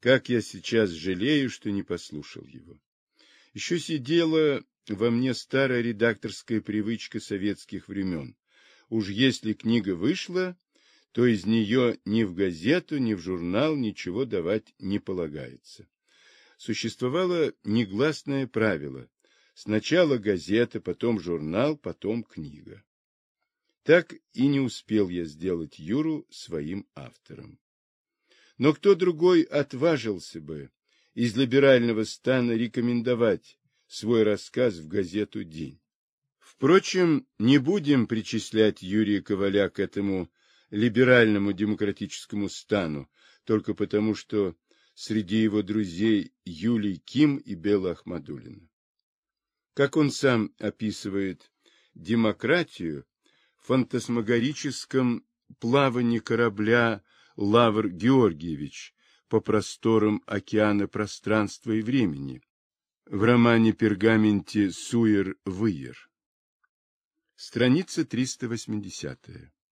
Как я сейчас жалею, что не послушал его. Еще сидела во мне старая редакторская привычка советских времен. Уж если книга вышла, то из нее ни в газету, ни в журнал ничего давать не полагается. Существовало негласное правило: сначала газета, потом журнал, потом книга. Так и не успел я сделать Юру своим автором. Но кто другой отважился бы из либерального стана рекомендовать свой рассказ в газету «День»? Впрочем, не будем причислять Юрия Коваля к этому либеральному демократическому стану, только потому, что среди его друзей Юлий Ким и Белла Ахмадуллина. Как он сам описывает демократию в фантасмагорическом плавании корабля Лавр Георгиевич по просторам океана пространства и времени в романе-пергаменте Суер-Выер. Страница 380.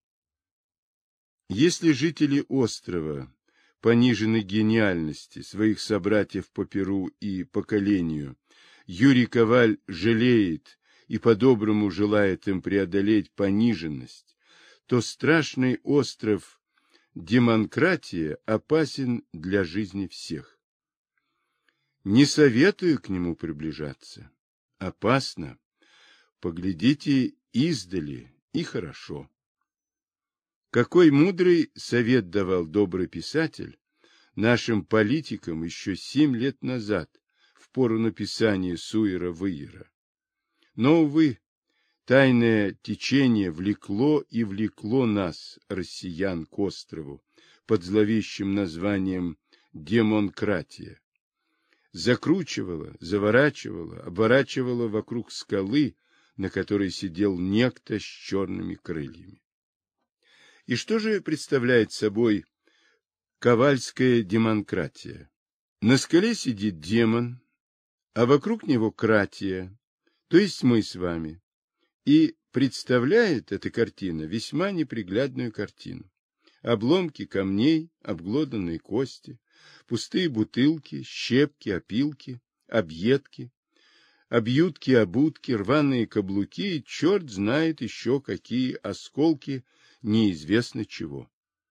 Если жители острова понижены гениальности своих собратьев по перу и поколению, Юрий Коваль жалеет и по-доброму желает им преодолеть пониженность, то страшный остров демократия опасен для жизни всех. Не советую к нему приближаться. Опасно. Поглядите издали, и хорошо. Какой мудрый совет давал добрый писатель нашим политикам еще 7 лет назад, в пору написания Суера-Выера. Но, увы, тайное течение влекло и влекло нас, россиян, к острову под зловещим названием демократия. Закручивало, заворачивало, оборачивало вокруг скалы, на которой сидел некто с черными крыльями. И что же представляет собой ковальская демократия? На скале сидит демон, а вокруг него кратия, то есть мы с вами. И представляет эта картина весьма неприглядную картину. Обломки камней, обглоданные кости, пустые бутылки, щепки, опилки, объедки, объютки, обутки, рваные каблуки и черт знает еще какие осколки неизвестно чего.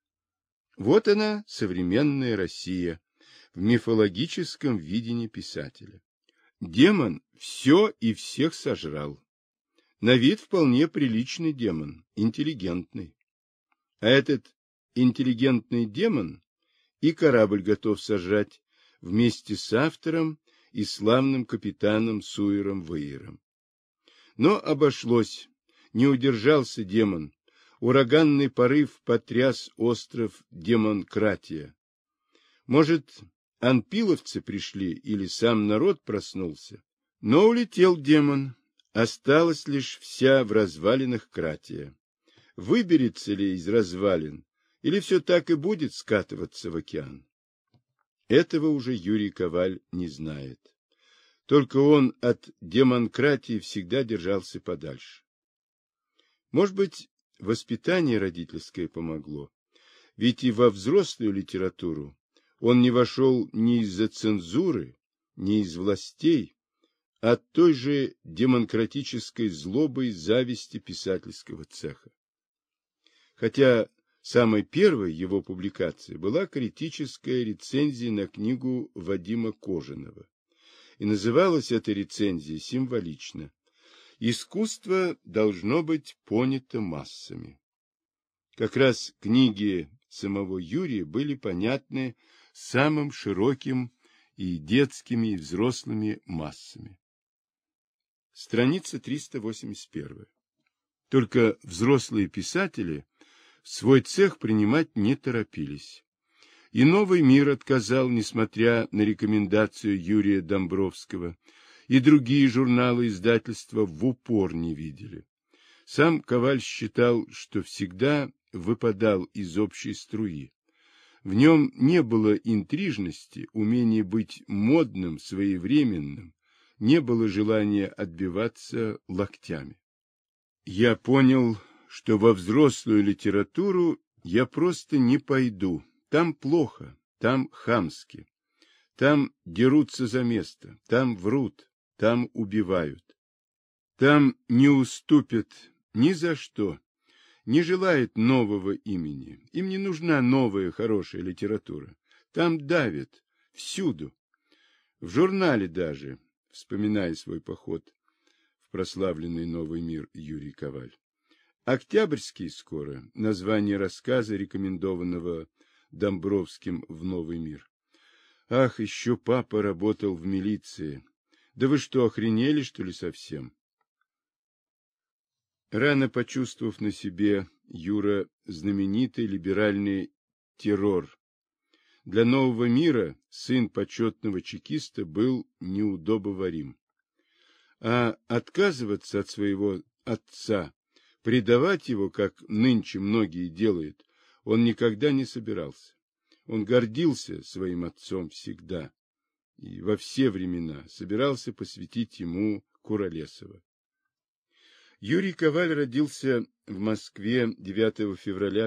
Вот она, современная Россия, в мифологическом видении писателя. Демон все и всех сожрал. На вид вполне приличный демон, интеллигентный. А этот интеллигентный демон и корабль готов сожрать вместе с автором и славным капитаном Суером-Выером. Но обошлось, не удержался демон. Ураганный порыв потряс остров демократия. Может, анпиловцы пришли или сам народ проснулся? Но улетел демон. Осталась лишь вся в развалинах кратия. Выберется ли из развалин, или все так и будет скатываться в океан? Этого уже Юрий Коваль не знает. Только он от демократии всегда держался подальше. Может быть, воспитание родительское помогло, ведь и во взрослую литературу он не вошел ни из-за цензуры, ни из властей, а от той же демократической злобы и зависти писательского цеха. Хотя самой первой его публикацией была критическая рецензия на книгу Вадима Кожаного, и называлась эта рецензия символично: «Искусство должно быть понято массами». Как раз книги самого Юрия были понятны самым широким и детскими, и взрослыми массами. Страница 381. Только взрослые писатели свой цех принимать не торопились. И «Новый мир» отказал, несмотря на рекомендацию Юрия Домбровского, и другие журналы издательства в упор не видели. Сам Коваль считал, что всегда выпадал из общей струи. В нем не было интрижности, умения быть модным, своевременным, не было желания отбиваться локтями. Я понял, что во взрослую литературу я просто не пойду. Там плохо, там хамски. Там дерутся за место, там врут, там убивают. Там не уступят ни за что, не желают нового имени. Им не нужна новая хорошая литература. Там давят, всюду. В журнале даже, вспоминая свой поход в прославленный Новый мир, Юрий Коваль. Октябрьский скоро, название рассказа, рекомендованного Домбровским в Новый мир. Ах, еще папа работал в милиции. Да вы что, охренели, что ли, совсем? Рано почувствовав на себе, Юра, знаменитый либеральный террор. Для Нового мира сын почетного чекиста был неудобоварим. А отказываться от своего отца, предавать его, как нынче многие делают, он никогда не собирался. Он гордился своим отцом всегда и во все времена собирался посвятить ему Куролесова. Юрий Коваль родился в Москве 9 февраля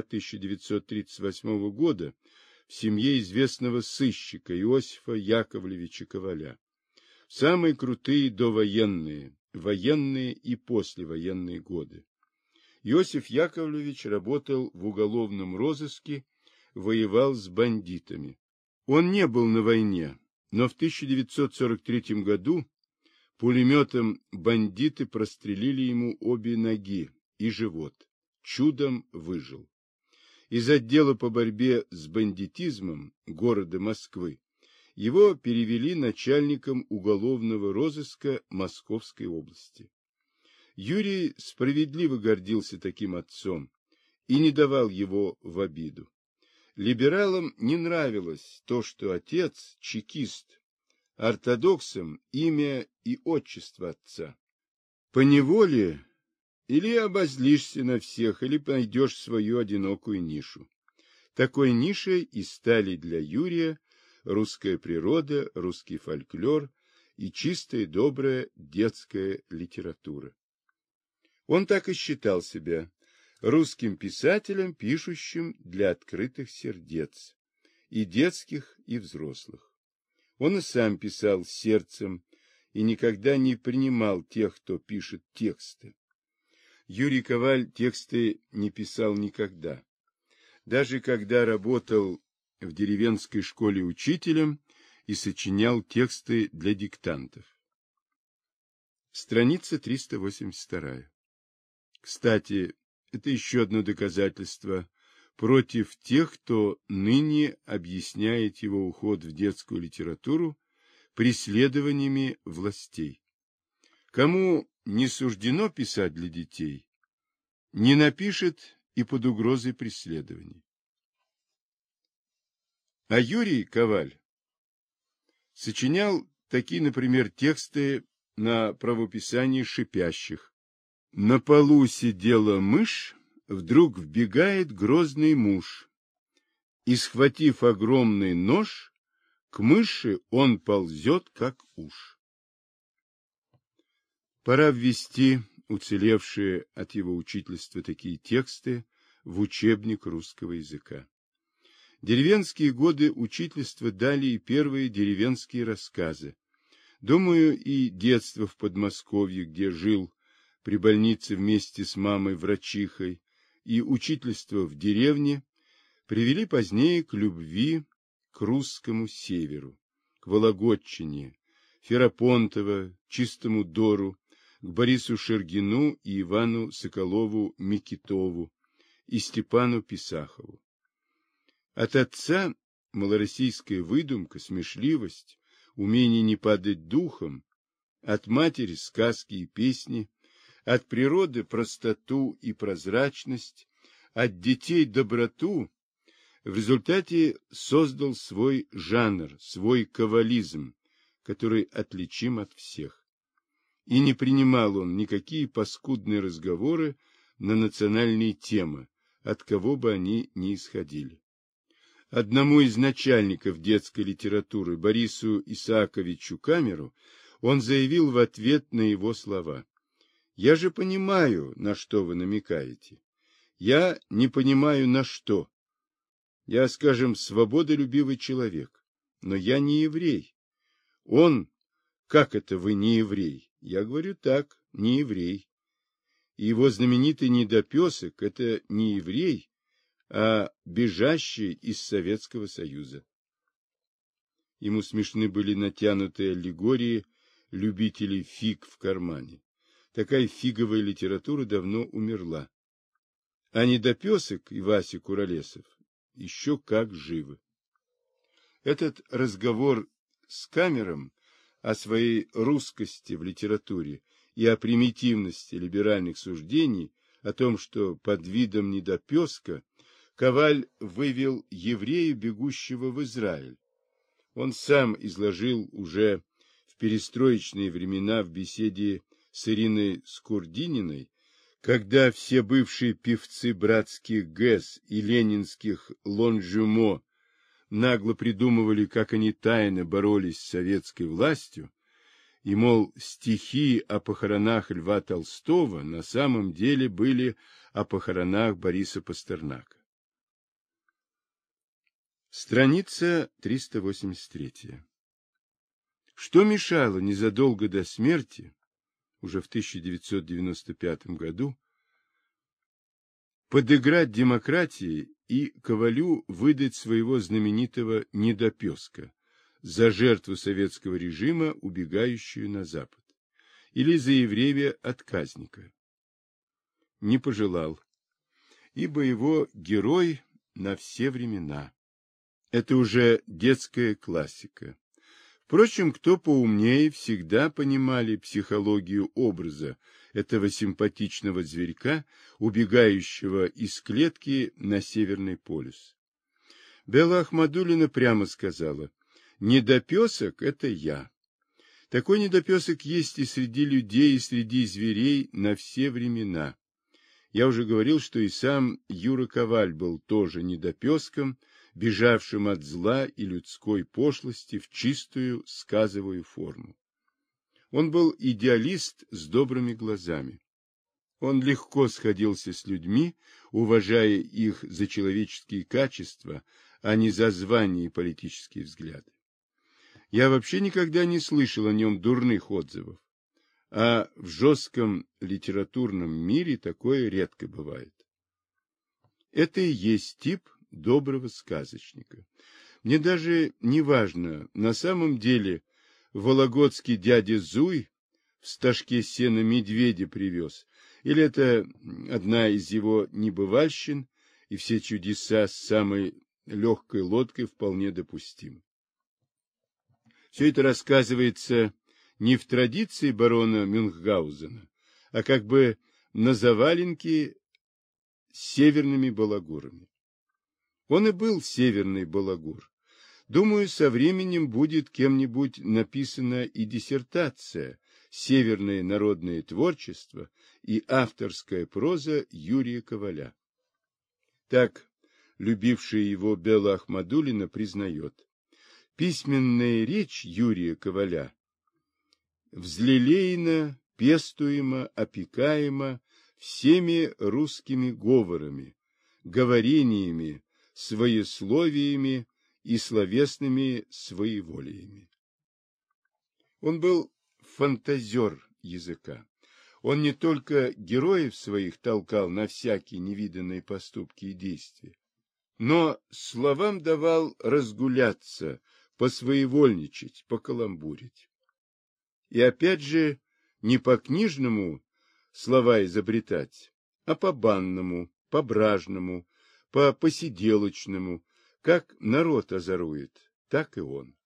1938 года в семье известного сыщика Иосифа Яковлевича Коваля. Самые крутые довоенные, военные и послевоенные годы. Иосиф Яковлевич работал в уголовном розыске, воевал с бандитами. Он не был на войне, но в 1943 году пулеметом бандиты прострелили ему обе ноги и живот. Чудом выжил. Из отдела по борьбе с бандитизмом города Москвы его перевели начальником уголовного розыска Московской области. Юрий справедливо гордился таким отцом и не давал его в обиду. Либералам не нравилось то, что отец – чекист, ортодоксам имя и отчество отца. Поневоле или обозлишься на всех, или найдешь свою одинокую нишу. Такой нишей и стали для Юрия русская природа, русский фольклор и чистая добрая детская литература. Он так и считал себя русским писателем, пишущим для открытых сердец, и детских, и взрослых. Он и сам писал сердцем и никогда не принимал тех, кто пишет тексты. Юрий Коваль тексты не писал никогда. Даже когда работал в деревенской школе учителем и сочинял тексты для диктантов. Страница 382. Кстати, это еще одно доказательство против тех, кто ныне объясняет его уход в детскую литературу преследованиями властей. Кому не суждено писать для детей, не напишет и под угрозой преследований. А Юрий Коваль сочинял такие, например, тексты на правописание шипящих. На полу сидела мышь, вдруг вбегает грозный муж, и, схватив огромный нож, к мыши он ползет, как уж. Пора ввести уцелевшие от его учительства такие тексты в учебник русского языка. Деревенские годы учительства дали и первые деревенские рассказы. Думаю, и детство в Подмосковье, где жил при больнице вместе с мамой-врачихой, и учительство в деревне привели позднее к любви к русскому северу, к Вологодчине, Ферапонтово, Чистому Дору, к Борису Шергину и Ивану Соколову-Микитову и Степану Писахову. От отца малороссийская выдумка, смешливость, умение не падать духом, от матери сказки и песни, от природы простоту и прозрачность, от детей доброту, в результате создал свой жанр, свой ковализм, который отличим от всех. И не принимал он никакие паскудные разговоры на национальные темы, от кого бы они ни исходили. Одному из начальников детской литературы, Борису Исааковичу Камеру, он заявил в ответ на его слова: «Я же понимаю, на что вы намекаете. Я не понимаю, на что. Я, скажем, свободолюбивый человек. но я не еврей. Он: как это вы не еврей? Я говорю: так, не еврей. И его знаменитый недопесок — это не еврей, а бежащий из Советского Союза. Ему смешны были натянутые аллегории любителей фиг в кармане. Такая фиговая литература давно умерла. А недопесок и Вася Куролесов еще как живы. Этот разговор с Камером о своей русскости в литературе и о примитивности либеральных суждений, о том, что под видом недопеска Коваль вывел еврея, бегущего в Израиль. Он сам изложил уже в перестроечные времена в беседе с Ириной Скурдининой, когда все бывшие певцы братских ГЭС и ленинских Лонжюмо нагло придумывали, как они тайно боролись с советской властью, и, мол, стихи о похоронах Льва Толстого на самом деле были о похоронах Бориса Пастернака. Страница 383. Что мешало незадолго до смерти, уже в 1995 году, подыграть демократии и Ковалю выдать своего знаменитого недопеска за жертву советского режима, убегающую на Запад, или за еврея-отказника? Не пожелал, ибо его герой на все времена. Это уже детская классика. Впрочем, кто поумнее, всегда понимали психологию образа этого симпатичного зверька, убегающего из клетки на Северный полюс. Белла Ахмадуллина прямо сказала: «Недопесок — это я». Такой недопесок есть и среди людей, и среди зверей на все времена. Я уже говорил, что и сам Юра Коваль был тоже недопеском, бежавшим от зла и людской пошлости в чистую сказовую форму. Он был идеалист с добрыми глазами. Он легко сходился с людьми, уважая их за человеческие качества, а не за звания и политические взгляды. Я вообще никогда не слышал о нем дурных отзывов, а в жестком литературном мире такое редко бывает. Это и есть тип доброго сказочника. Мне даже не важно, на самом деле вологодский дядя Зуй в стажке сена медведя привез, или это одна из его небывальщин, и все чудеса с самой легкой лодкой вполне допустимы. Все это рассказывается не в традиции барона Мюнхгаузена, а как бы на заваленке с северными балагурами. Он и был северный балагур. Думаю, со временем будет кем-нибудь написана и диссертация «Северное народное творчество» и авторская проза Юрия Коваля. Так, любившая его Белла Ахмадуллина признает: письменная речь Юрия Коваля взлелеяна, пестуема, опекаема всеми русскими говорами, говорениями, своесловиями и словесными своеволиями. Он был фантазер языка. Он не только героев своих толкал на всякие невиданные поступки и действия, но словам давал разгуляться, посвоевольничать, покаламбурить. И опять же, не по-книжному слова изобретать, а по-банному, по-бражному, по-посиделочному, как народ озорует, так и он.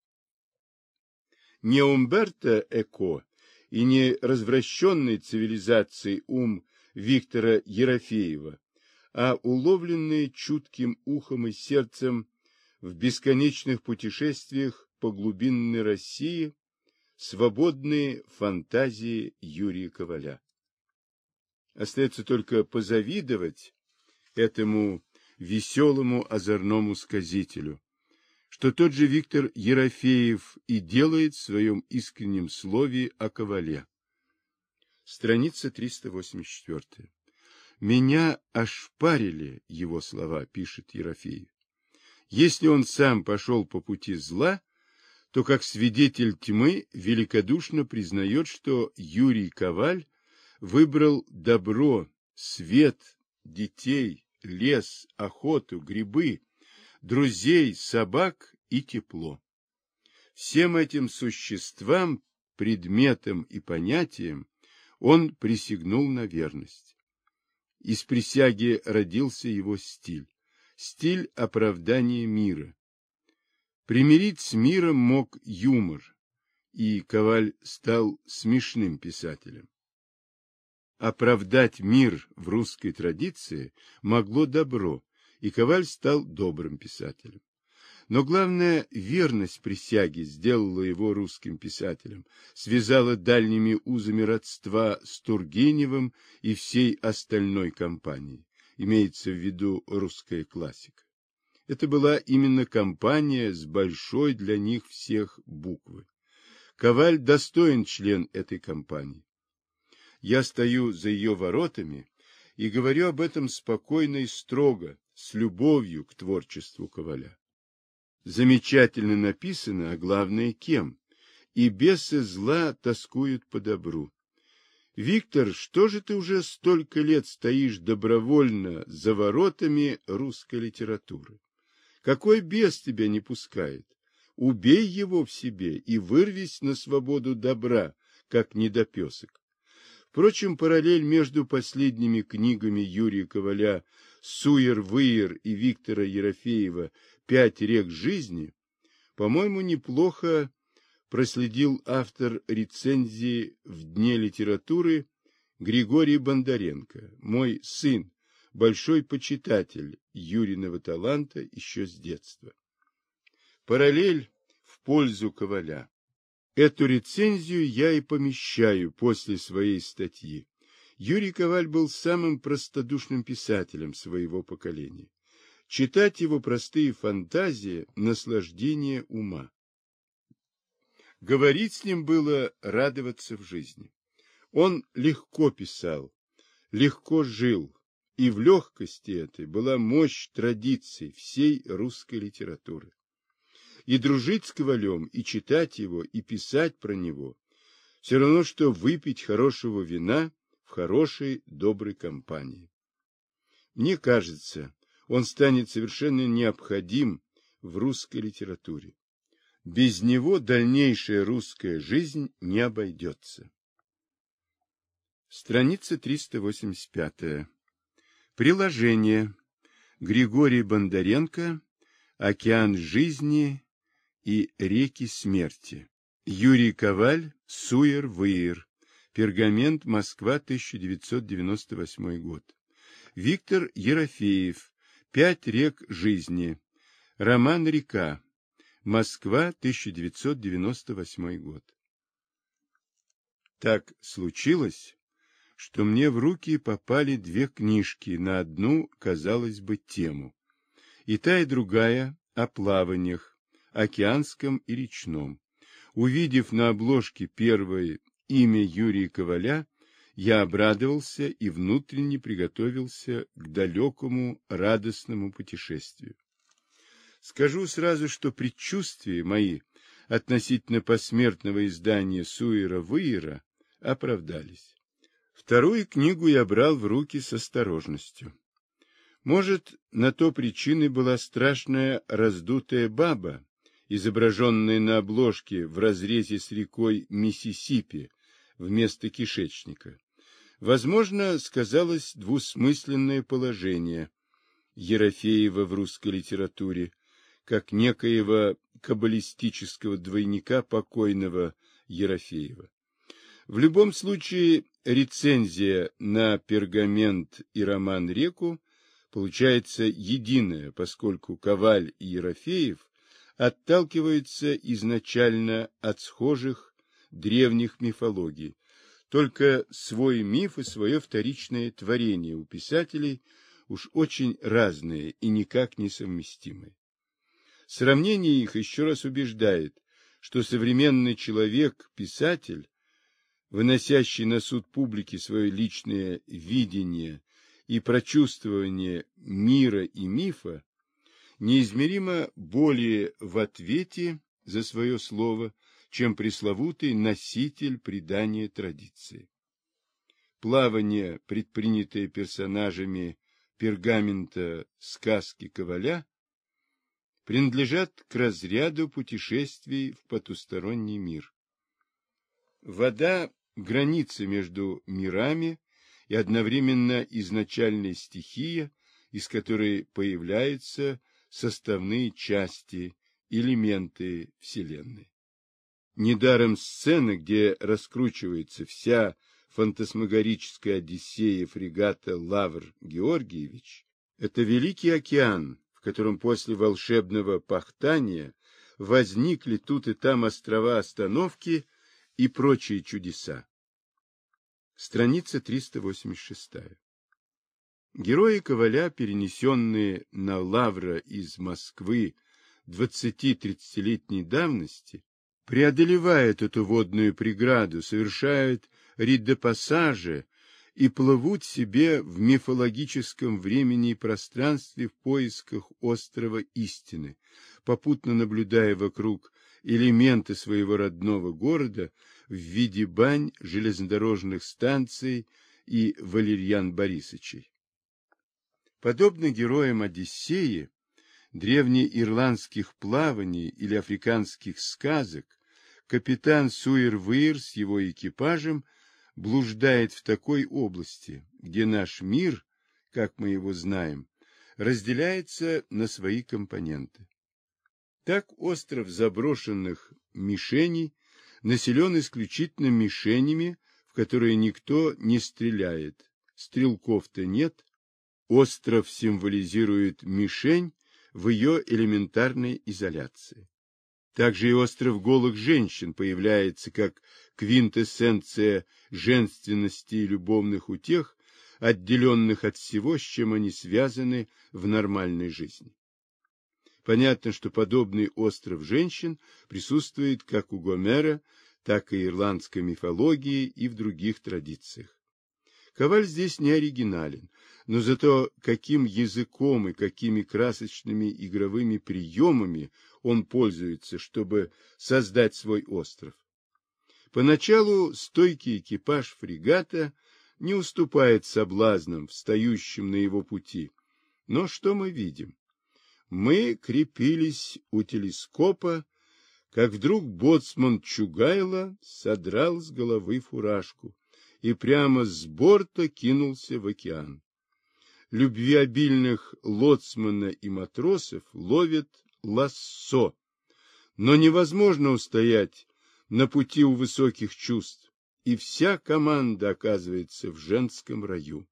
Не Умберто Эко и не развращенный цивилизацией ум Виктора Ерофеева, а уловленный чутким ухом и сердцем в бесконечных путешествиях по глубинной России свободные фантазии Юрия Коваля. Остается только позавидовать этому веселому озорному сказителю, что тот же Виктор Ерофеев и делает в своем искреннем слове о Ковале. Страница 384. «Меня ошпарили его слова», — пишет Ерофеев. Если он сам пошел по пути зла, то как свидетель тьмы великодушно признает, что Юрий Коваль выбрал добро, свет, детей, лес, охоту, грибы, друзей, собак и тепло. Всем этим существам, предметам и понятиям он присягнул на верность. Из присяги родился его стиль. Стиль оправдания мира. Примирить с миром мог юмор, и Коваль стал смешным писателем. Оправдать мир в русской традиции могло добро, и Коваль стал добрым писателем. Но главное, верность присяге сделала его русским писателем, связала дальними узами родства с Тургеневым и всей остальной компанией, имеется в виду русская классика. Это была именно компания с большой для них всех буквы. Коваль достоин член этой компании. Я стою за ее воротами и говорю об этом спокойно и строго, с любовью к творчеству Коваля. Замечательно написано, а главное кем, и бесы зла тоскуют по добру. Виктор, что же ты уже столько лет стоишь добровольно за воротами русской литературы? Какой бес тебя не пускает? Убей его в себе и вырвись на свободу добра, как недопесок. Впрочем, параллель между последними книгами Юрия Коваля «Суер-выер» и Виктора Ерофеева «Пять рек жизни», по-моему, неплохо проследил автор рецензии в Дне литературы Григорий Бондаренко, мой сын, большой почитатель Юриного таланта еще с детства. Параллель в пользу Коваля. Эту рецензию я и помещаю после своей статьи. Юрий Коваль был самым простодушным писателем своего поколения. Читать его простые фантазии – наслаждение ума. Говорить с ним было радоваться в жизни. Он легко писал, легко жил, и в легкости этой была мощь традиций всей русской литературы. И дружить с Ковалем, и читать его, и писать про него – все равно, что выпить хорошего вина в хорошей, доброй компании. Мне кажется, он станет совершенно необходим в русской литературе. Без него дальнейшая русская жизнь не обойдется. Страница 385. Приложение. Григорий Бондаренко. Океан жизни и реки смерти. Юрий Коваль. Суер-выер. Пергамент. Москва. 1998 год. Виктор Ерофеев. Пять рек жизни. Роман «Река». Москва. 1998 год. Так случилось, что мне в руки попали две книжки на одну, казалось бы, тему. И та, и другая о плаваниях, океанском и речном. Увидев на обложке первой имя Юрия Коваля, я обрадовался и внутренне приготовился к далекому радостному путешествию. Скажу сразу, что предчувствия мои относительно посмертного издания Суера-выера оправдались. Вторую книгу я брал в руки с осторожностью. Может, на то причиной была страшная раздутая баба, изображенная на обложке в разрезе с рекой Миссисипи вместо кишечника. Возможно, сказалось двусмысленное положение Ерофеева в русской литературе, как некоего каббалистического двойника покойного Ерофеева. В любом случае, рецензия на пергамент и роман «Реку» получается единая, поскольку Коваль и Ерофеев отталкиваются изначально от схожих древних мифологий, только свой миф и свое вторичное творение у писателей уж очень разные и никак не совместимые. Сравнение их еще раз убеждает, что современный человек, писатель, выносящий на суд публики свое личное видение и прочувствование мира и мифа, неизмеримо более в ответе за свое слово, чем пресловутый носитель предания традиции. Плавание, предпринятое персонажами пергамента сказки Коваля, принадлежат к разряду путешествий в потусторонний мир. Вода – граница между мирами и одновременно изначальная стихия, из которой появляются составные части, элементы Вселенной. Недаром сцена, где раскручивается вся фантасмагорическая одиссея фрегата «Лавр Георгиевич» – это Великий океан, в котором после волшебного пахтания возникли тут и там острова остановки и прочие чудеса. Страница 386. Герои Коваля, перенесенные на Лавра из Москвы 20-30-летней давности, преодолевают эту водную преграду, совершают рид-де-пассажи и плывут себе в мифологическом времени и пространстве в поисках острова истины, попутно наблюдая вокруг элементы своего родного города в виде бань, железнодорожных станций и Валерьян Борисовичей. Подобно героям Одиссеи, древнеирландских плаваний или африканских сказок, капитан Суир-Вуир с его экипажем блуждает в такой области, где наш мир, как мы его знаем, разделяется на свои компоненты. Так остров заброшенных мишеней населен исключительно мишенями, в которые никто не стреляет, стрелков-то нет. Остров символизирует мишень в ее элементарной изоляции. Также и остров голых женщин появляется как квинтэссенция женственности и любовных утех, отделенных от всего, с чем они связаны в нормальной жизни. Понятно, что подобный остров женщин присутствует как у Гомера, так и ирландской мифологии и в других традициях. Коваль здесь не оригинален, но зато каким языком и какими красочными игровыми приемами он пользуется, чтобы создать свой остров. Поначалу стойкий экипаж фрегата не уступает соблазнам, встающим на его пути. Но что мы видим? Мы крепились у телескопа, как вдруг боцман Чугайло содрал с головы фуражку и прямо с борта кинулся в океан. Любвеобильных лоцмана и матросов ловят лассо, но невозможно устоять на пути у высоких чувств, и вся команда оказывается в женском раю.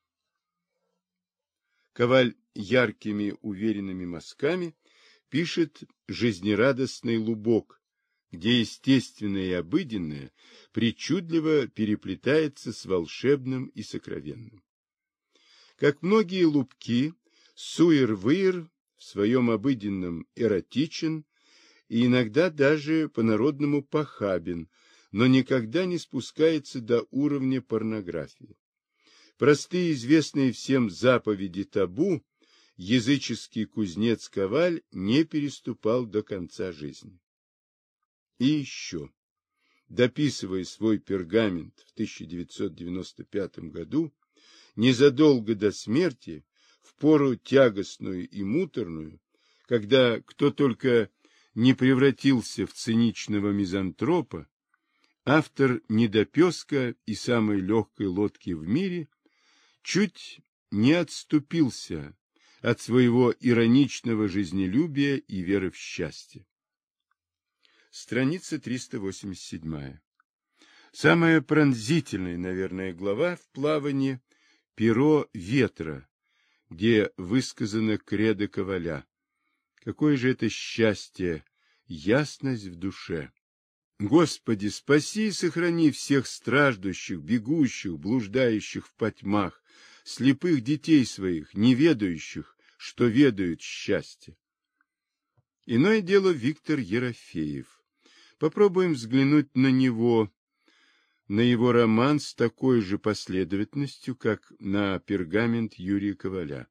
Коваль яркими уверенными мазками пишет жизнерадостный лубок, где естественное и обыденное причудливо переплетается с волшебным и сокровенным. Как многие лубки, Суир-Вуир в своем обыденном эротичен и иногда даже по-народному похабен, но никогда не спускается до уровня порнографии. Простые, известные всем заповеди табу, языческий кузнец Коваль не переступал до конца жизни. И еще, дописывая свой пергамент в 1995 году, незадолго до смерти, в пору тягостную и муторную, когда кто только не превратился в циничного мизантропа, автор «Недопеска» и самой легкой лодки в мире чуть не отступился от своего ироничного жизнелюбия и веры в счастье. Страница 387. Самая пронзительная, наверное, глава в плавании «Перо ветра», где высказано кредо Коваля. Какое же это счастье, ясность в душе! Господи, спаси и сохрани всех страждущих, бегущих, блуждающих в потьмах, слепых детей своих, не ведающих, что ведают счастье. Иное дело Виктор Ерофеев. Попробуем взглянуть на него, на его роман с такой же последовательностью, как на пергамент Юрия Коваля.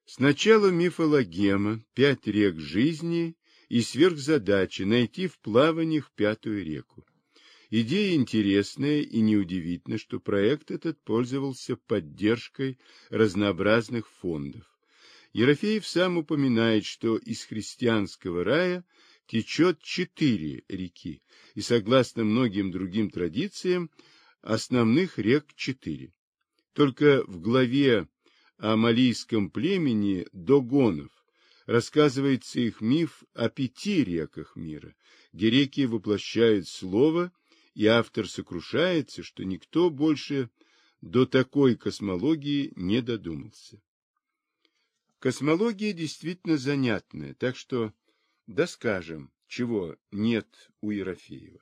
Сначала мифологема, 5 рек жизни и сверхзадача найти в плаваниях 5-ю реку. Идея интересная, и неудивительно, что проект этот пользовался поддержкой разнообразных фондов. Ерофеев сам упоминает, что из христианского рая течет 4 реки, и, согласно многим другим традициям, основных рек 4. Только в главе о малийском племени Догонов рассказывается их миф о 5 реках мира, где реки воплощают слово, и автор сокрушается, что никто больше до такой космологии не додумался. Космология действительно занятная, так что доскажем, чего нет у Ерофеева.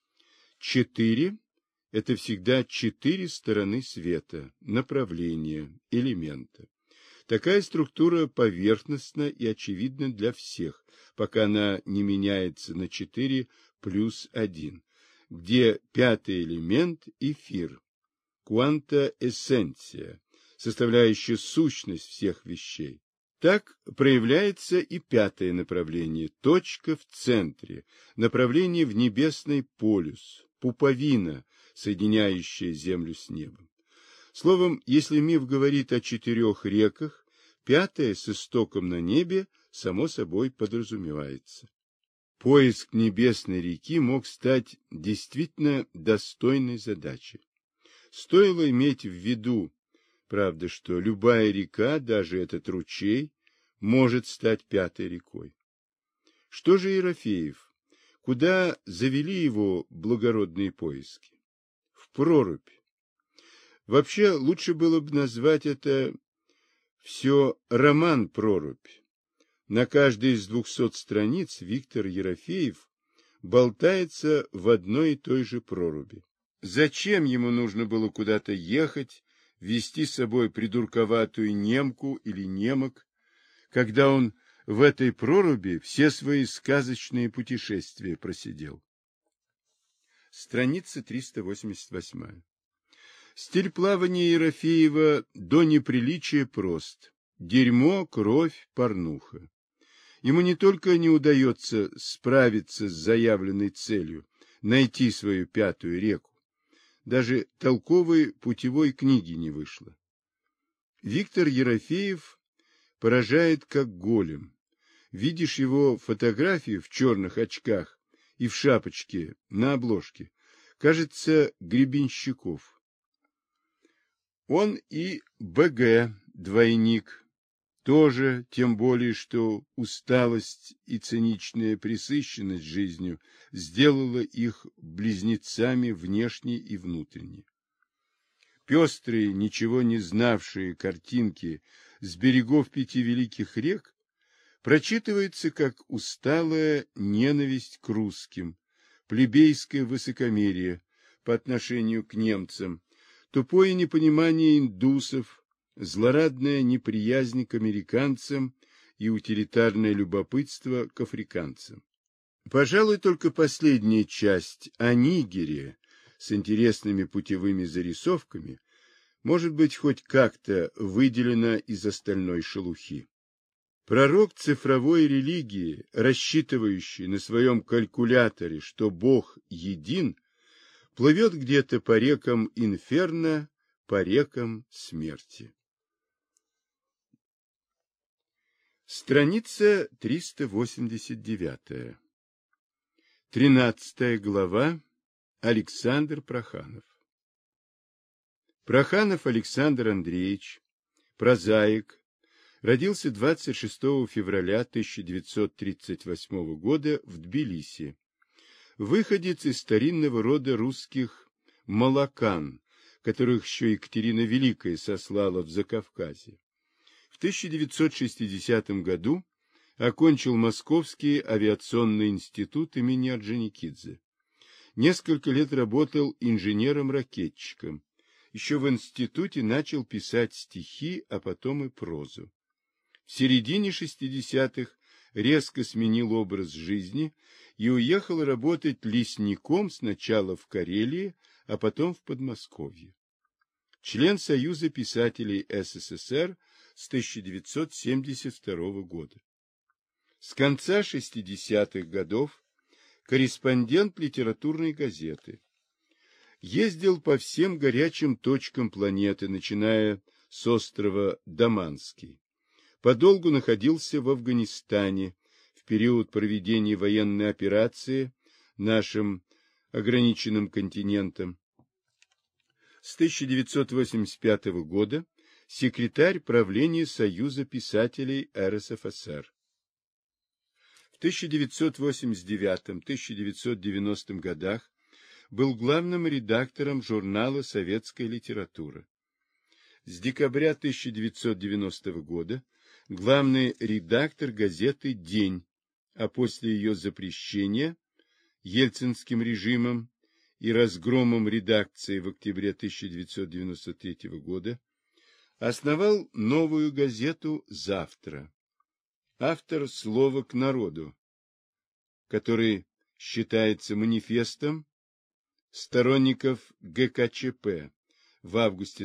4 – это всегда 4 стороны света, направления, элемента. Такая структура поверхностна и очевидна для всех, пока она не меняется на 4 плюс 1, где 5-й элемент – эфир, кванта-эссенция, составляющая сущность всех вещей. Так проявляется и 5-е направление, точка в центре, направление в небесный полюс, пуповина, соединяющая землю с небом. Словом, если миф говорит о 4 реках, 5-я с истоком на небе само собой подразумевается. Поиск небесной реки мог стать действительно достойной задачей. Стоило иметь в виду, правда, что любая река, даже этот ручей, может стать 5-й рекой. Что же Ерофеев? Куда завели его благородные поиски? В прорубь. Вообще, лучше было бы назвать это все роман «Прорубь». На каждой из 200 страниц Виктор Ерофеев болтается в одной и той же проруби. Зачем ему нужно было куда-то ехать, вести с собой придурковатую немку или немок, когда он в этой проруби все свои сказочные путешествия просидел? Страница 388. Стиль плавания Ерофеева до неприличия прост. Дерьмо, кровь, порнуха. Ему не только не удается справиться с заявленной целью, найти свою 5-ю реку, даже толковой путевой книги не вышло. Виктор Ерофеев поражает как голем. Видишь его фотографию в черных очках и в шапочке на обложке, кажется, Гребенщиков. Он и БГ, двойник, тоже, тем более, что усталость и циничная пресыщенность жизнью сделала их близнецами внешне и внутренне. Пестрые, ничего не знавшие картинки с берегов 5 великих рек прочитываются как усталая ненависть к русским, плебейское высокомерие по отношению к немцам, тупое непонимание индусов, злорадная неприязнь к американцам и утилитарное любопытство к африканцам. Пожалуй, только последняя часть о Нигере с интересными путевыми зарисовками может быть хоть как-то выделена из остальной шелухи. Пророк цифровой религии, рассчитывающий на своем калькуляторе, что Бог един, плывет где-то по рекам инферно, по рекам смерти. Страница 389. 13 глава. Александр Проханов. Проханов Александр Андреевич, прозаик, родился 26 февраля 1938 года в Тбилиси. Выходец из старинного рода русских молокан, которых еще Екатерина Великая сослала в Закавказье. В 1960 году окончил Московский авиационный институт имени Орджоникидзе. Несколько лет работал инженером-ракетчиком. Еще в институте начал писать стихи, а потом и прозу. В середине 60-х резко сменил образ жизни и уехал работать лесником сначала в Карелии, а потом в Подмосковье. Член Союза писателей СССР, с 1972 года. С конца 60-х годов корреспондент литературной газеты. Ездил по всем горячим точкам планеты, начиная с острова Даманский. Подолгу находился в Афганистане в период проведения военной операции нашим ограниченным континентом. С 1985 года секретарь правления Союза писателей РСФСР. В 1989-1990 годах был главным редактором журнала «Советская литература». С декабря 1990 года главный редактор газеты «День», а после ее запрещения ельцинским режимом и разгромом редакции в октябре 1993 года основал новую газету «Завтра». Автор «Слова к народу», который считается манифестом сторонников ГКЧП в августе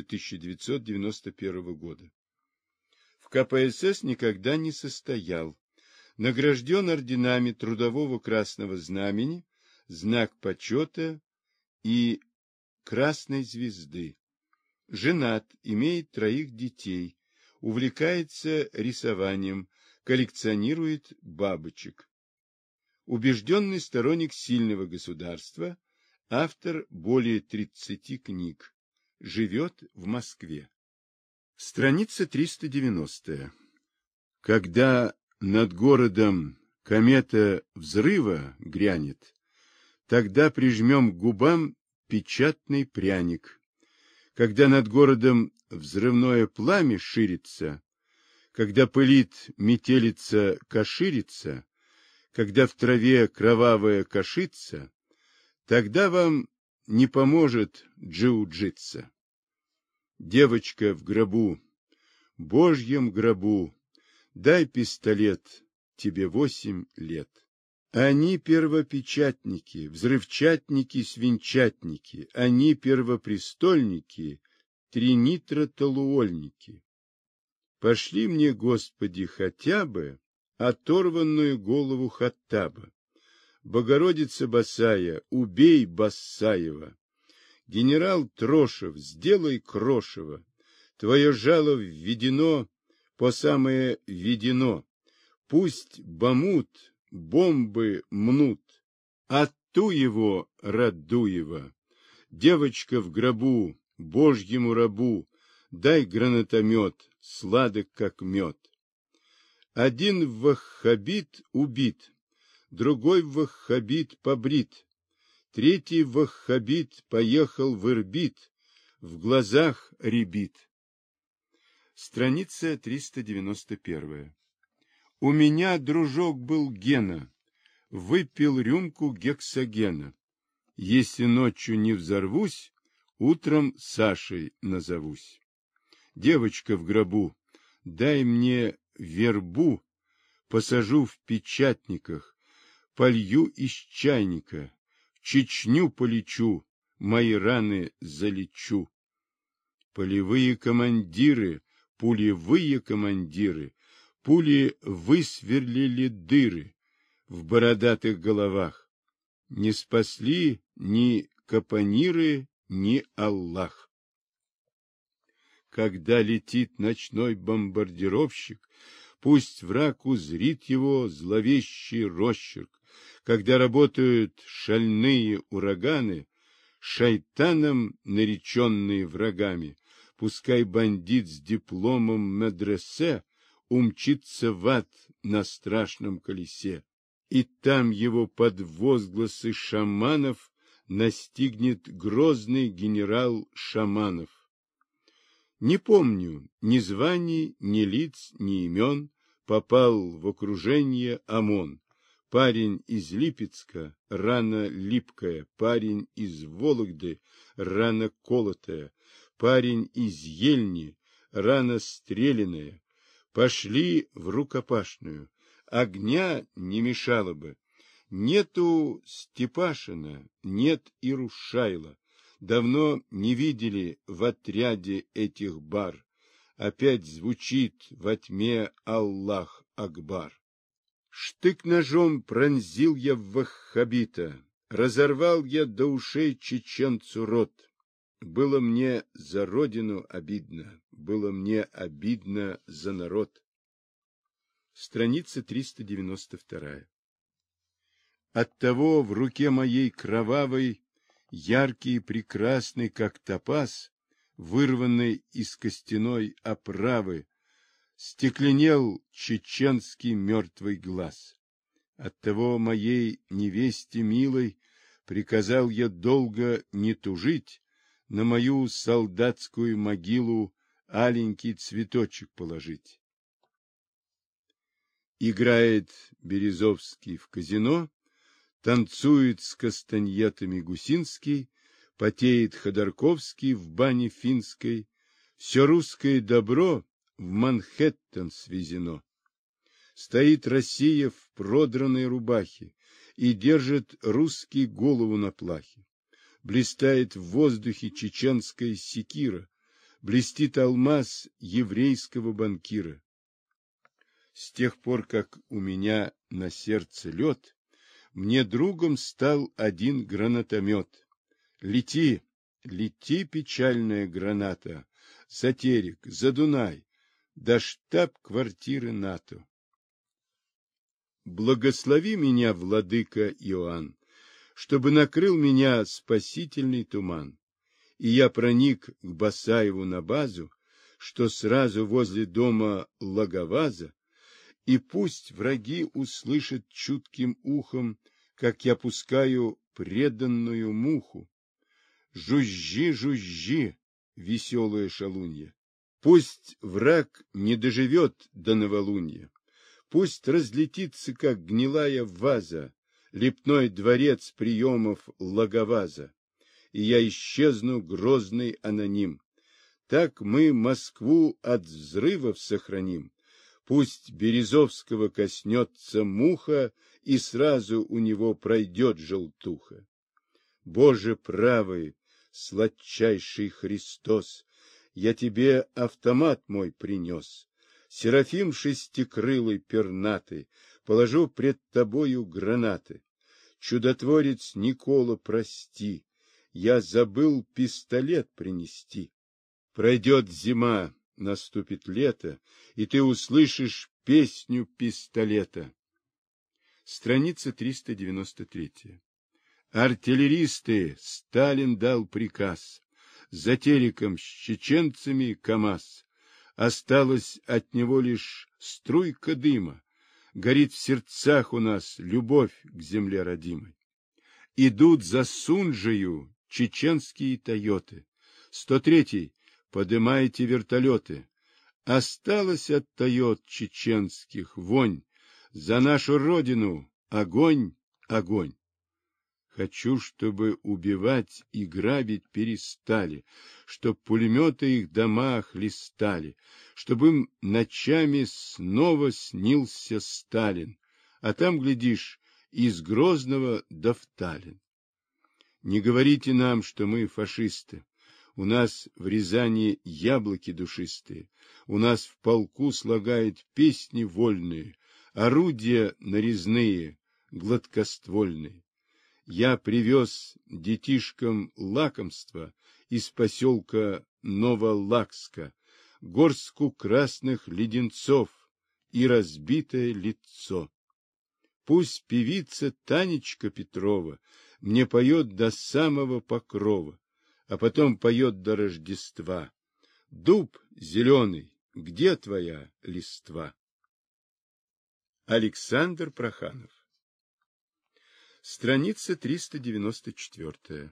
1991 года. В КПСС никогда не состоял. Награжден орденами Трудового Красного Знамени, Знак почета и Красной Звезды. Женат, имеет 3 детей, увлекается рисованием, коллекционирует бабочек. Убежденный сторонник сильного государства, автор более 30 книг. Живет в Москве. Страница 390. Когда над городом комета взрыва грянет, тогда прижмем к губам печатный пряник. Когда над городом взрывное пламя ширится, когда пылит метелица коширится, когда в траве кровавая кашица, тогда вам не поможет джиу-джитса. Девочка в гробу, Божьем гробу, дай пистолет, тебе 8 лет. Они первопечатники, взрывчатники, свинчатники, они первопрестольники, тринитротолуольники. Пошли мне, Господи, хотя бы оторванную голову Хаттаба. Богородица Босая, убей Басаева. Генерал Трошев, сделай крошево. Твое жало введено по самое введено. Пусть бомут, бомбы мнут. Отту его, Радуева. Девочка в гробу, Божьему рабу, дай гранатомет, сладок как мед. Один ваххабит убит, другой ваххабит побрит, третий ваххабит поехал в Ирбит, в глазах рябит. Страница 391. У меня дружок был Гена, выпил рюмку гексогена. Если ночью не взорвусь, утром Сашей назовусь. Девочка в гробу, дай мне вербу, посажу в печатниках, полью из чайника, в Чечню полечу, мои раны залечу. Полевые командиры, пулевые командиры, пули высверлили дыры в бородатых головах. Не спасли ни капониры, ни Аллах. Когда летит ночной бомбардировщик, пусть враг узрит его зловещий росчерк. Когда работают шальные ураганы, шайтаном нареченные врагами, пускай бандит с дипломом медресе умчится в ад на страшном колесе, и там его под возгласы шаманов настигнет грозный генерал Шаманов. Не помню ни званий, ни лиц, ни имен, попал в окружение ОМОН. Парень из Липецка, рана липкая, парень из Вологды, рана колотая, парень из Ельни, рана стреляная. Пошли в рукопашную, огня не мешало бы. Нету Степашина, нет и Рушайла. Давно не видели в отряде этих бар. опять звучит во тьме Аллах Акбар. Штык-ножом пронзил я ваххабита, разорвал я до ушей чеченцу рот. Было мне за родину обидно, было мне обидно за народ. Страница 392. Оттого в руке моей кровавой, яркий и прекрасный, как топаз, вырванный из костяной оправы, стекленел чеченский мертвый глаз. Оттого моей невесте милой приказал я долго не тужить, на мою солдатскую могилу аленький цветочек положить. Играет Березовский в казино, танцует с кастаньетами Гусинский, потеет Ходорковский в бане финской, все русское добро в Манхэттен свезено. Стоит Россия в продранной рубахе и держит русский голову на плахе. Блистает в воздухе чеченская секира, блестит алмаз еврейского банкира. С тех пор, как у меня на сердце лед, мне другом стал один гранатомет. Лети, лети, печальная граната, за Терек, за Дунай, до штаб-квартиры НАТО. Благослови меня, владыка Иоанн, чтобы накрыл меня спасительный туман, и я проник к Басаеву на базу, что сразу возле дома Лаговаза, и пусть враги услышат чутким ухом, как я пускаю преданную муху. Жужжи, жужжи, веселая шалунья. Пусть враг не доживет до новолуния. Пусть разлетится, как гнилая ваза, лепной дворец приемов Лаговаза, и я исчезну, грозный аноним. Так мы Москву от взрывов сохраним. Пусть Березовского коснется муха, и сразу у него пройдет желтуха. Боже правый, сладчайший Христос, я тебе автомат мой принес. Серафим шестикрылый пернатый, положу пред тобою гранаты. Чудотворец Никола, прости, я забыл пистолет принести. Пройдет зима, наступит лето, и ты услышишь песню пистолета. Страница 393. Артиллеристы, Сталин дал приказ. За Тереком с чеченцами КамАЗ. Осталась от него лишь струйка дыма. Горит в сердцах у нас любовь к земле родимой. Идут за Сунжею чеченские Тойоты. 103-й, подымайте вертолеты. Осталось от Тойот чеченских вонь. За нашу родину огонь, огонь. Хочу, чтобы убивать и грабить перестали, чтоб пулеметы их дома хлестали, чтобы им ночами снова снился Сталин, а там, глядишь, из Грозного до Вталин. Не говорите нам, что мы фашисты. У нас в Рязани яблоки душистые, у нас в полку слагают песни вольные, орудия нарезные, гладкоствольные. Я привез детишкам лакомства из поселка Новолакска, горстку красных леденцов и разбитое лицо. Пусть певица Танечка Петрова мне поет до самого покрова, а потом поет до Рождества. Дуб зеленый, где твоя листва? Александр Проханов. Страница 394.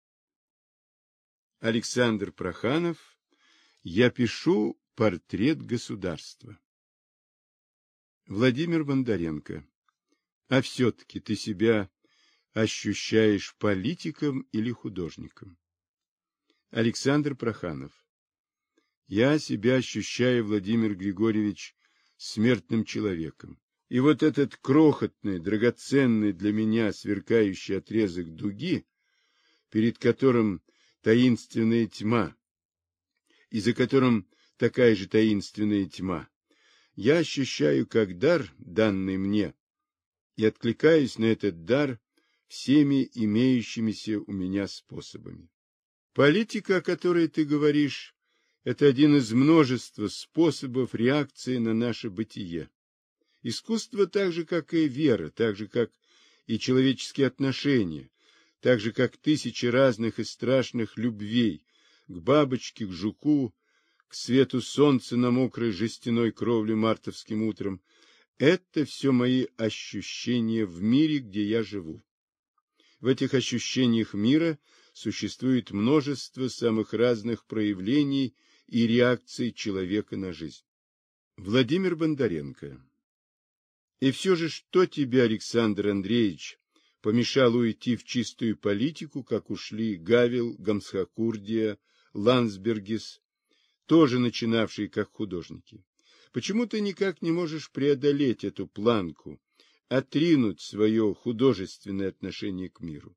Александр Проханов. Я пишу портрет государства. Владимир Бондаренко. А все-таки ты себя ощущаешь политиком или художником? Александр Проханов. Я себя ощущаю, Владимир Григорьевич, смертным человеком. И вот этот крохотный, драгоценный для меня сверкающий отрезок дуги, перед которым таинственная тьма, и за которым так такая же таинственная тьма, я ощущаю как дар, данный мне, и откликаюсь на этот дар всеми имеющимися у меня способами. Политика, о которой ты говоришь, это один из множества способов реакции на наше бытие. Искусство так же, как и вера, так же, как и человеческие отношения, так же, как тысячи разных и страшных любвей к бабочке, к жуку, к свету солнца на мокрой жестяной кровле мартовским утром, это все мои ощущения в мире, где я живу. В этих ощущениях мира существует множество самых разных проявлений и реакций человека на жизнь. Владимир Бондаренко. И все же, что тебе, Александр Андреевич, помешало уйти в чистую политику, как ушли Гавел, Гамсхакурдия, Ландсбергис, тоже начинавшие как художники? Почему ты никак не можешь преодолеть эту планку, отринуть свое художественное отношение к миру?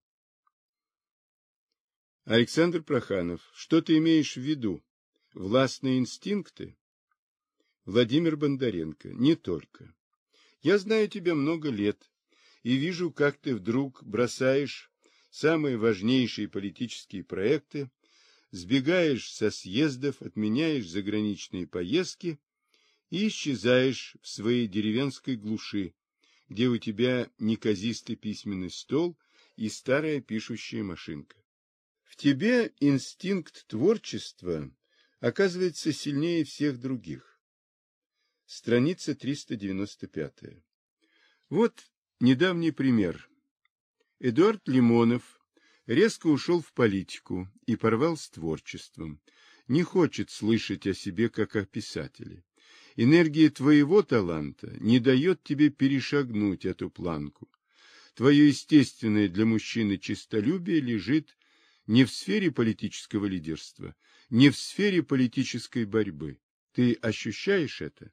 Александр Проханов. Что ты имеешь в виду? Властные инстинкты? Владимир Бондаренко. Не только. Я знаю тебя много лет и вижу, как ты вдруг бросаешь самые важнейшие политические проекты, сбегаешь со съездов, отменяешь заграничные поездки и исчезаешь в своей деревенской глуши, где у тебя неказистый письменный стол и старая пишущая машинка. В тебе инстинкт творчества оказывается сильнее всех других. Страница 395. Вот недавний пример. Эдуард Лимонов резко ушел в политику и порвал с творчеством. Не хочет слышать о себе как о писателе. Энергия твоего таланта не дает тебе перешагнуть эту планку. Твое естественное для мужчины честолюбие лежит не в сфере политического лидерства, не в сфере политической борьбы. Ты ощущаешь это?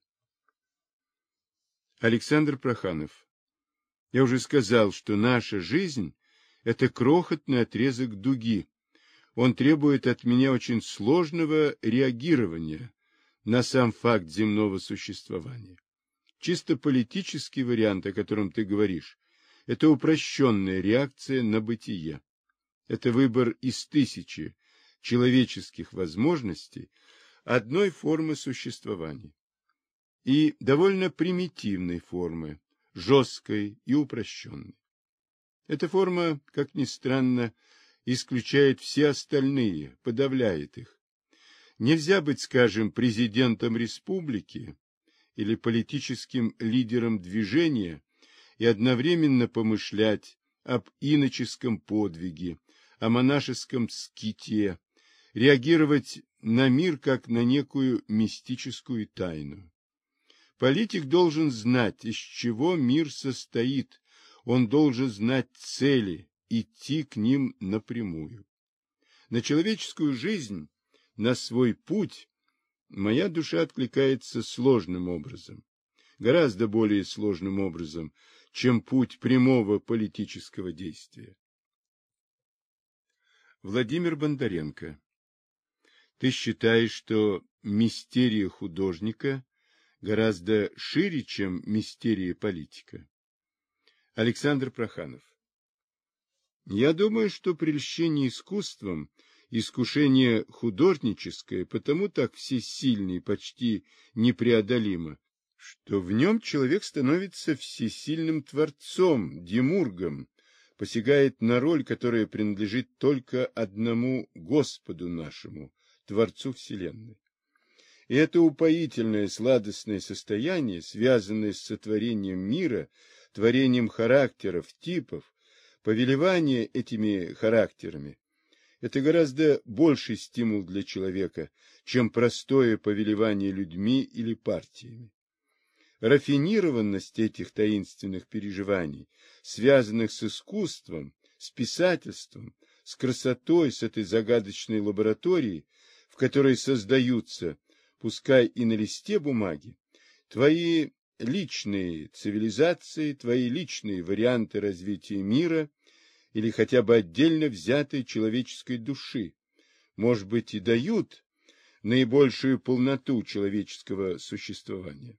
Александр Проханов. Я уже сказал, что наша жизнь – это крохотный отрезок дуги. Он требует от меня очень сложного реагирования на сам факт земного существования. Чисто политический вариант, о котором ты говоришь, это упрощенная реакция на бытие. Это выбор из тысячи человеческих возможностей одной формы существования. И довольно примитивной формы, жесткой и упрощенной. Эта форма, как ни странно, исключает все остальные, подавляет их. Нельзя быть, скажем, президентом республики или политическим лидером движения и одновременно помышлять об иноческом подвиге, о монашеском ските, реагировать на мир как на некую мистическую тайну. Политик должен знать, из чего мир состоит, он должен знать цели, идти к ним напрямую. На человеческую жизнь, на свой путь моя душа откликается сложным образом, гораздо более сложным образом, чем путь прямого политического действия. Владимир Бондаренко. Ты считаешь, что мистерия художника гораздо шире, чем мистерия политика? Александр Проханов. Я думаю, что прельщение искусством, искушение художническое, потому так всесильно и почти непреодолимо, что в нем человек становится всесильным творцом, демургом, посягает на роль, которая принадлежит только одному Господу нашему, Творцу Вселенной. И это упоительное сладостное состояние, связанное с сотворением мира, творением характеров, типов, повелевание этими характерами, это гораздо больший стимул для человека, чем простое повелевание людьми или партиями. Рафинированность этих таинственных переживаний, связанных с искусством, с писательством, с красотой, с этой загадочной лабораторией, в которой создаются, пускай и на листе бумаги, твои личные цивилизации, твои личные варианты развития мира или хотя бы отдельно взятой человеческой души, может быть, и дают наибольшую полноту человеческого существования.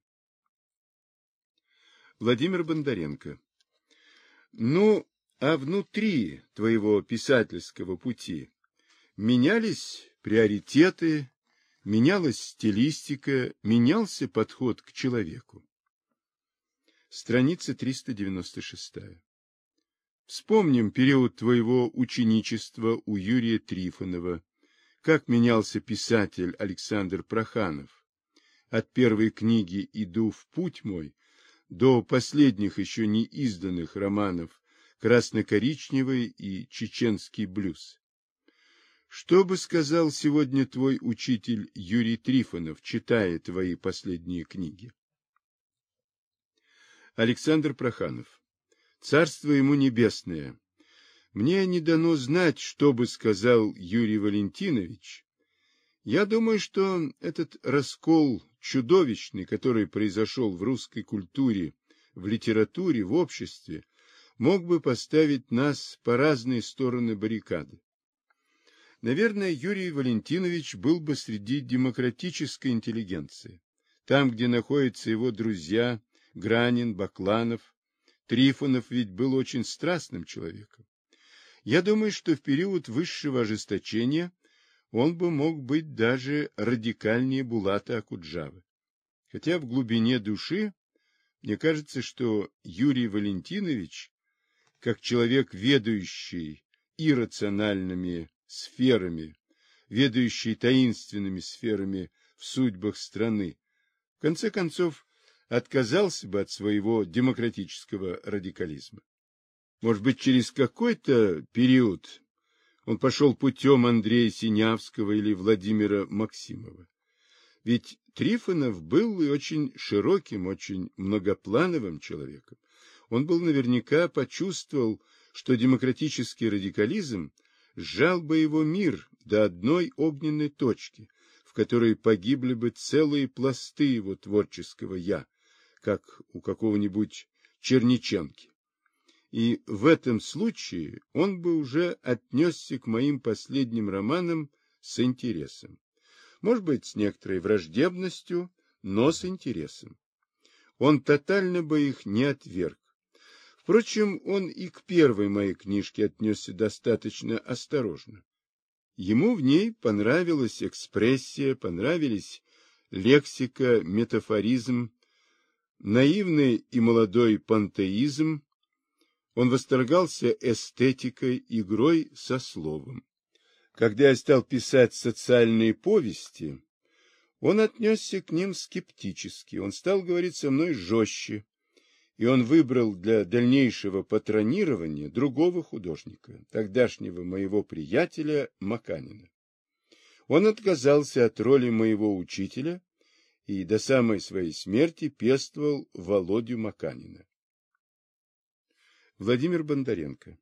Владимир Бондаренко. Ну, а внутри твоего писательского пути менялись приоритеты, менялась стилистика, менялся подход к человеку. Страница 396. Вспомним период твоего ученичества у Юрия Трифонова, как менялся писатель Александр Проханов. От первой книги «Иду в путь мой» до последних еще не изданных романов «Красно-коричневый» и «Чеченский блюз». Что бы сказал сегодня твой учитель Юрий Трифонов, читая твои последние книги? Александр Проханов. Царство ему небесное. Мне не дано знать, что бы сказал Юрий Валентинович. Я думаю, что этот раскол чудовищный, который произошел в русской культуре, в литературе, в обществе, мог бы поставить нас по разные стороны баррикады. Наверное, Юрий Валентинович был бы среди демократической интеллигенции, там, где находятся его друзья Гранин, Бакланов. Трифонов ведь был очень страстным человеком. Я думаю, что в период высшего ожесточения он бы мог быть даже радикальнее Булата Окуджавы. Хотя в глубине души мне кажется, что Юрий Валентинович, как человек, ведающий иррациональными сферами, ведающий таинственными сферами в судьбах страны, в конце концов отказался бы от своего демократического радикализма. Может быть, через какой-то период он пошел путем Андрея Синявского или Владимира Максимова. Ведь Трифонов был и очень широким, очень многоплановым человеком. Он был наверняка почувствовал, что демократический радикализм сжал бы его мир до одной огненной точки, в которой погибли бы целые пласты его творческого «я», как у какого-нибудь Черниченки. И в этом случае он бы уже отнесся к моим последним романам с интересом. Может быть, с некоторой враждебностью, но с интересом. Он тотально бы их не отверг. Впрочем, он и к первой моей книжке отнесся достаточно осторожно. Ему в ней понравилась экспрессия, понравились лексика, метафоризм, наивный и молодой пантеизм. Он восторгался эстетикой, игрой со словом. Когда я стал писать социальные повести, он отнесся к ним скептически, он стал говорить со мной жестче, и он выбрал для дальнейшего патронирования другого художника, тогдашнего моего приятеля Маканина. Он отказался от роли моего учителя и до самой своей смерти пестовал Володю Маканина. Владимир Бондаренко.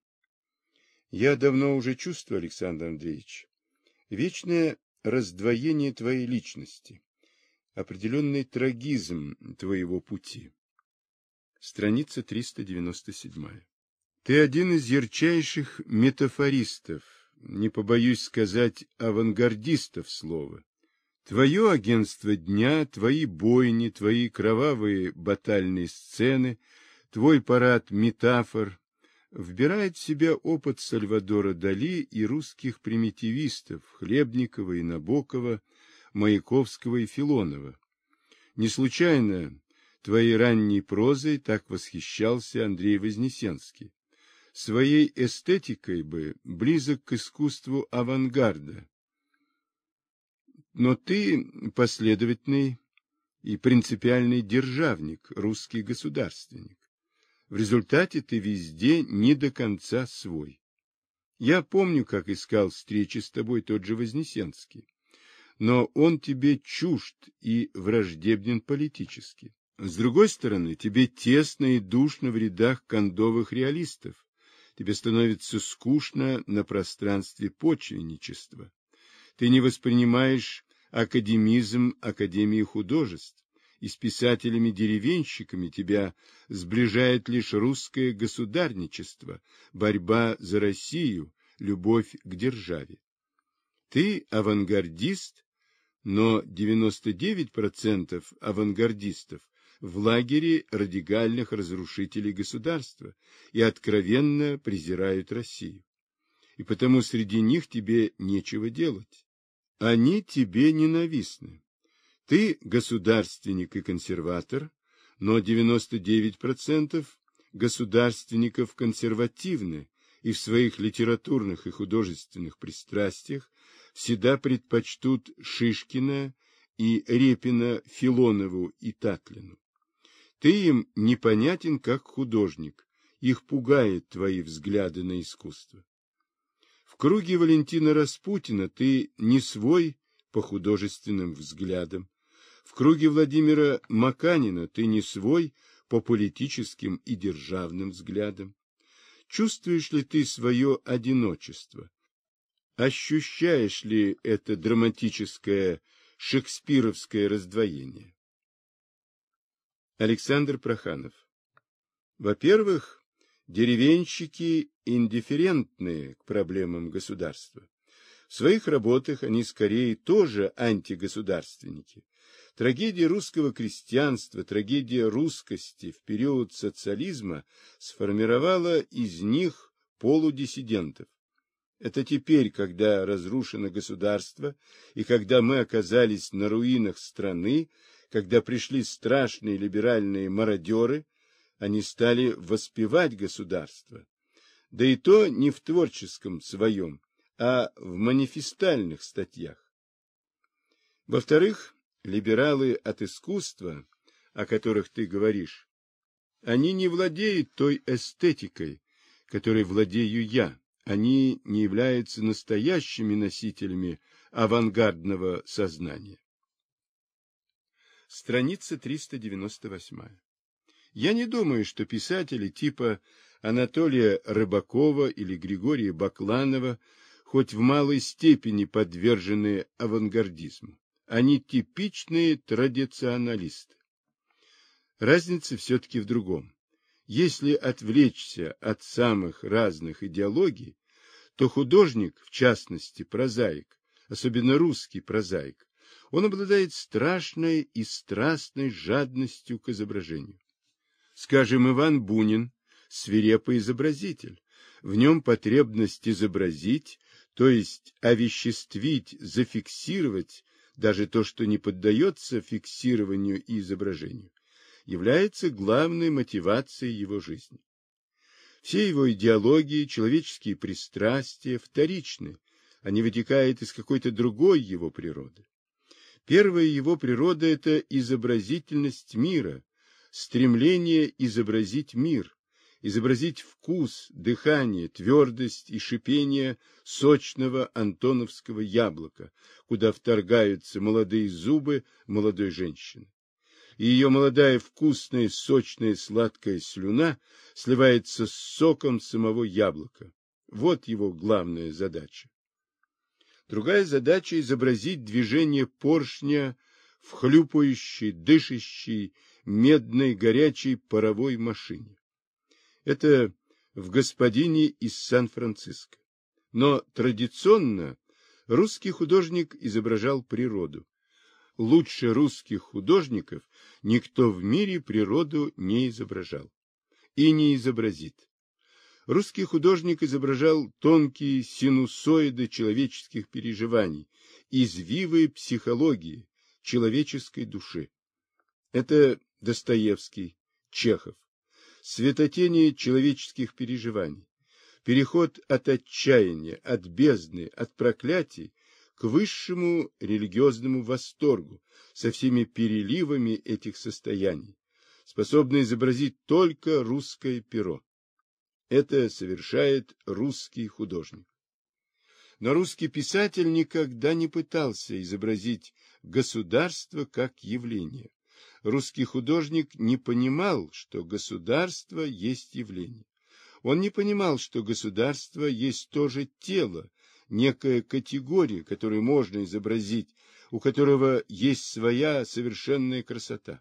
Я давно уже чувствую, Александр Андреевич, вечное раздвоение твоей личности, определенный трагизм твоего пути. Страница 397. Ты один из ярчайших метафористов, не побоюсь сказать, авангардистов слова. Твое агентство дня, твои бойни, твои кровавые батальные сцены, твой парад метафор вбирает в себя опыт Сальвадора Дали и русских примитивистов Хлебникова и Набокова, Маяковского и Филонова. Не случайно твоей ранней прозой так восхищался Андрей Вознесенский. Своей эстетикой бы близок к искусству авангарда. Но ты последовательный и принципиальный державник, русский государственник. В результате ты везде не до конца свой. Я помню, как искал встречи с тобой тот же Вознесенский, но он тебе чужд и враждебен политически. С другой стороны, тебе тесно и душно в рядах кондовых реалистов. Тебе становится скучно на пространстве почвенничества. Ты не воспринимаешь академизм Академии художеств, и с писателями-деревенщиками тебя сближает лишь русское государничество, борьба за Россию, любовь к державе. Ты авангардист, но 99% авангардистов в лагере радикальных разрушителей государства и откровенно презирают Россию. И потому среди них тебе нечего делать. Они тебе ненавистны. Ты государственник и консерватор, но 99% государственников консервативны и в своих литературных и художественных пристрастиях всегда предпочтут Шишкина и Репина Филонову и Татлину. Ты им непонятен как художник, их пугают твои взгляды на искусство. В круге Валентина Распутина ты не свой по художественным взглядам, в круге Владимира Маканина ты не свой по политическим и державным взглядам. Чувствуешь ли ты свое одиночество? Ощущаешь ли это драматическое шекспировское раздвоение? Александр Проханов. Во-первых, деревенщики индифферентные к проблемам государства. В своих работах они скорее тоже антигосударственники. Трагедия русского крестьянства, трагедия русскости в период социализма сформировала из них полудиссидентов. Это теперь, когда разрушено государство, и когда мы оказались на руинах страны, когда пришли страшные либеральные мародеры, они стали воспевать государство. Да и то не в творческом своем, а в манифестальных статьях. Во-вторых, либералы от искусства, о которых ты говоришь, они не владеют той эстетикой, которой владею я. Они не являются настоящими носителями авангардного сознания. Страница 398. Я не думаю, что писатели типа Анатолия Рыбакова или Григория Бакланова хоть в малой степени подвержены авангардизму. Они типичные традиционалисты. Разница все-таки в другом. Если отвлечься от самых разных идеологий, то художник, в частности прозаик, особенно русский прозаик, он обладает страшной и страстной жадностью к изображению. Скажем, Иван Бунин – свирепый изобразитель. В нем потребность изобразить, то есть овеществить, зафиксировать даже то, что не поддается фиксированию и изображению, является главной мотивацией его жизни. Все его идеологии, человеческие пристрастия вторичны, они вытекают из какой-то другой его природы. Первая его природа – это изобразительность мира, стремление изобразить мир, изобразить вкус, дыхание, твердость и шипение сочного антоновского яблока, куда вторгаются молодые зубы молодой женщины. И ее молодая вкусная, сочная, сладкая слюна сливается с соком самого яблока. Вот его главная задача. Другая задача – изобразить движение поршня в хлюпающей, дышащей, медной, горячей паровой машине. Это в «Господине из Сан-Франциско». Но традиционно русский художник изображал природу. Лучше русских художников никто в мире природу не изображал и не изобразит. Русский художник изображал тонкие синусоиды человеческих переживаний, извивы психологии, человеческой души. Это Достоевский, Чехов. Светотение человеческих переживаний, переход от отчаяния, от бездны, от проклятий к высшему религиозному восторгу со всеми переливами этих состояний, способно изобразить только русское перо. Это совершает русский художник. Но русский писатель никогда не пытался изобразить государство как явление. Русский художник не понимал, что государство есть явление. Он не понимал, что государство есть тоже тело, некая категория, которую можно изобразить, у которого есть своя совершенная красота.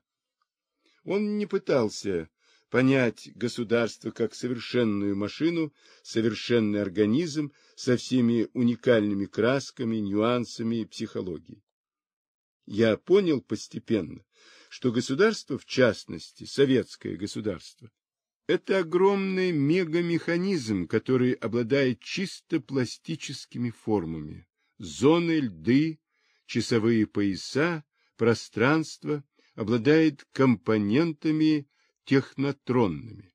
Он не пытался понять государство как совершенную машину, совершенный организм со всеми уникальными красками, нюансами и психологией. Я понял постепенно, что государство, в частности, советское государство, это огромный мегамеханизм, который обладает чисто пластическими формами. Зоны, льды, часовые пояса, пространство, обладает компонентами технотронными.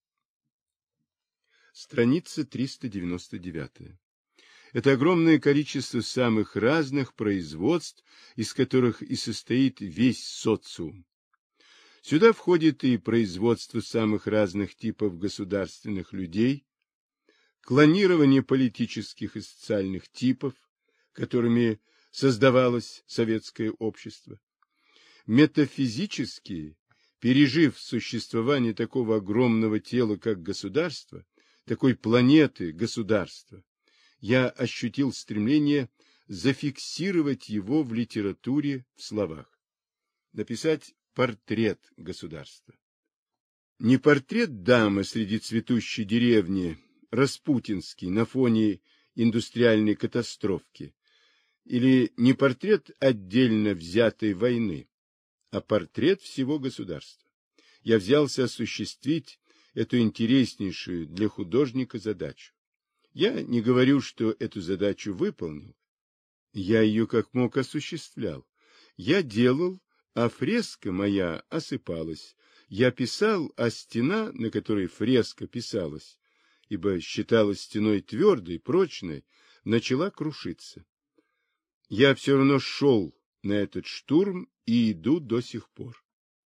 Страница 399. Это огромное количество самых разных производств, из которых и состоит весь социум. Сюда входит и производство самых разных типов государственных людей, клонирование политических и социальных типов, которыми создавалось советское общество. Метафизически, пережив существование такого огромного тела, как государство, такой планеты государства, я ощутил стремление зафиксировать его в литературе, в словах. Написать портрет государства. Не портрет дамы среди цветущей деревни, распутинский, на фоне индустриальной катастрофки, или не портрет отдельно взятой войны, а портрет всего государства. Я взялся осуществить эту интереснейшую для художника задачу. Я не говорю, что эту задачу выполнил. Я ее как мог осуществлял. Я делал, а фреска моя осыпалась. Я писал, а стена, на которой фреска писалась, ибо считалась стеной твердой, прочной, начала крушиться. Я все равно шел на этот штурм и иду до сих пор.